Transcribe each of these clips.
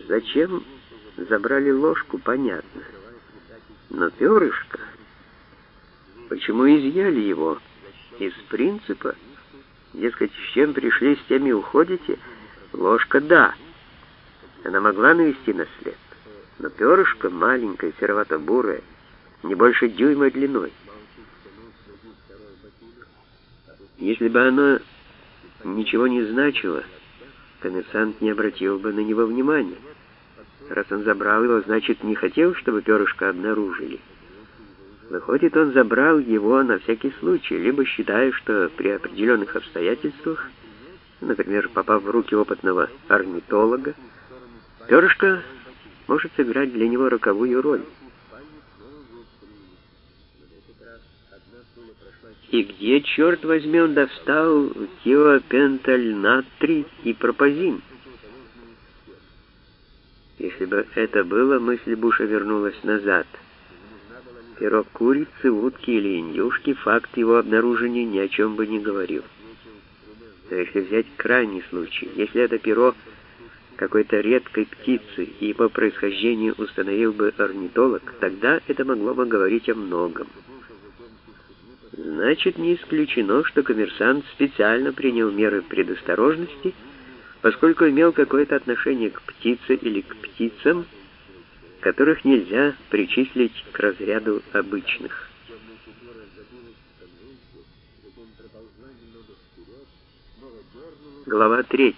Зачем забрали ложку, понятно. Но перышко... Почему изъяли его? Из принципа? Дескать, с чем пришли, с тем и уходите? Ложка — да. Она могла навести на след. Но перышко маленькое, серовато-бурое, не больше дюйма длиной. Если бы оно ничего не значило, коммерсант не обратил бы на него внимания. Раз он забрал его, значит, не хотел, чтобы перышко обнаружили. Выходит, он забрал его на всякий случай, либо считая, что при определенных обстоятельствах, например, попав в руки опытного орнитолога, перышко может сыграть для него роковую роль. И где, черт возьми, он достал тиопентальнатрий и пропазин? Если бы это было, мысль Буша вернулась назад. Перо курицы, утки или индюшки, факт его обнаружения ни о чем бы не говорил. Но если взять крайний случай, если это перо какой-то редкой птицы и по происхождению установил бы орнитолог, тогда это могло бы говорить о многом. Значит, не исключено, что коммерсант специально принял меры предосторожности, поскольку имел какое-то отношение к птице или к птицам, которых нельзя причислить к разряду обычных. Глава 3.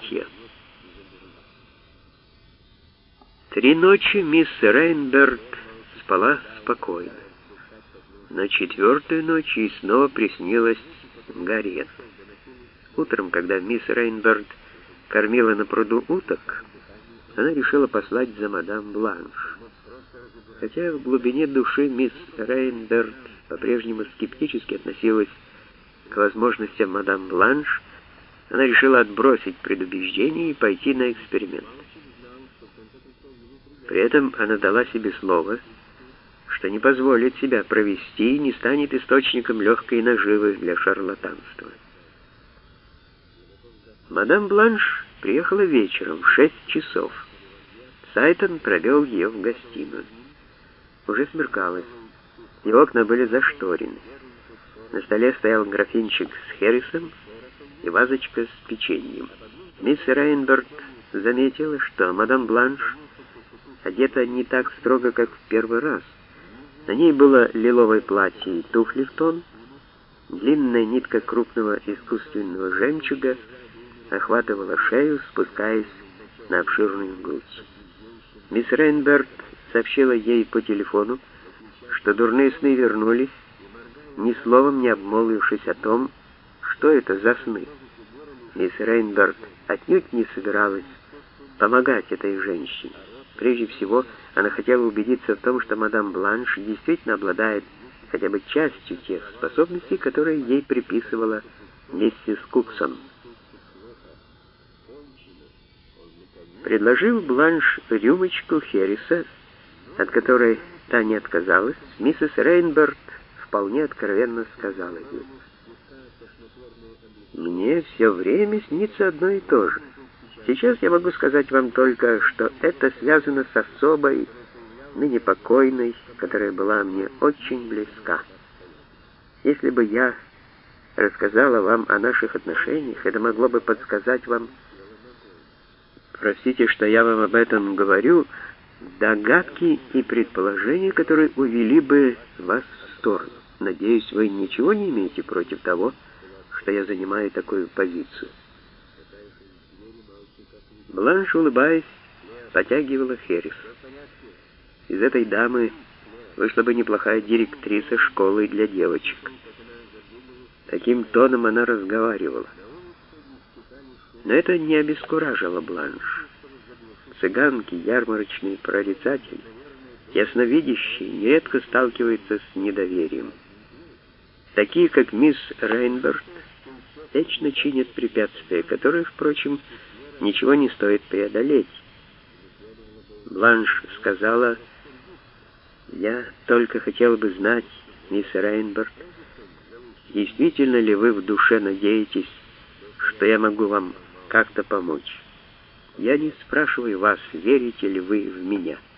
3 ночи мисс Рейнберт спала спокойно. На 4-ю ночь ей снова приснилась Гарриет. Утром, когда мисс Рейнберт кормила на пруду уток, она решила послать за мадам Бланш. Хотя в глубине души мисс Рейнберт по-прежнему скептически относилась к возможностям мадам Бланш, она решила отбросить предубеждение и пойти на эксперимент. При этом она дала себе слово, что не позволит себя провести и не станет источником легкой наживы для шарлатанства. Мадам Бланш приехала вечером в 6 часов. Сайтон провел ее в гостиную. Уже смеркалось, и окна были зашторены. На столе стоял графинчик с хересом и вазочка с печеньем. Мисс Рейнберт заметила, что мадам Бланш одета не так строго, как в первый раз. На ней было лиловое платье и туфли в тон, длинная нитка крупного искусственного жемчуга охватывала шею, спускаясь на обширную грудь. Мисс Рейнберт сообщила ей по телефону, что дурные сны вернулись, ни словом не обмолвившись о том, что это за сны. Мисс Рейнберт отнюдь не собиралась помогать этой женщине. Прежде всего, она хотела убедиться в том, что мадам Бланш действительно обладает хотя бы частью тех способностей, которые ей приписывала миссис Куксон. Предложив Бланш рюмочку хереса, от которой та не отказалась, миссис Рейнберт вполне откровенно сказала ей: «Мне все время снится одно и то же. Сейчас я могу сказать вам только, что это связано с особой, ныне покойной, которая была мне очень близка. Если бы я рассказала вам о наших отношениях, это могло бы подсказать вам, простите, что я вам об этом говорю, догадки и предположения, которые увели бы вас в сторону. Надеюсь, вы ничего не имеете против того, что я занимаю такую позицию». Бланш, улыбаясь, потягивала херес. Из этой дамы вышла бы неплохая директриса школы для девочек. Таким тоном она разговаривала. Но это не обескуражило Бланш. Цыганки, ярмарочные прорицатели, ясновидящие, нередко сталкиваются с недоверием. Такие, как мисс Рейнберт, вечно чинят препятствия, которые, впрочем, ничего не стоит преодолеть. Бланш сказала: «Я только хотела бы знать, мисс Рейнберт, действительно ли вы в душе надеетесь, что я могу вам как-то помочь?» Я не спрашиваю вас, верите ли вы в меня.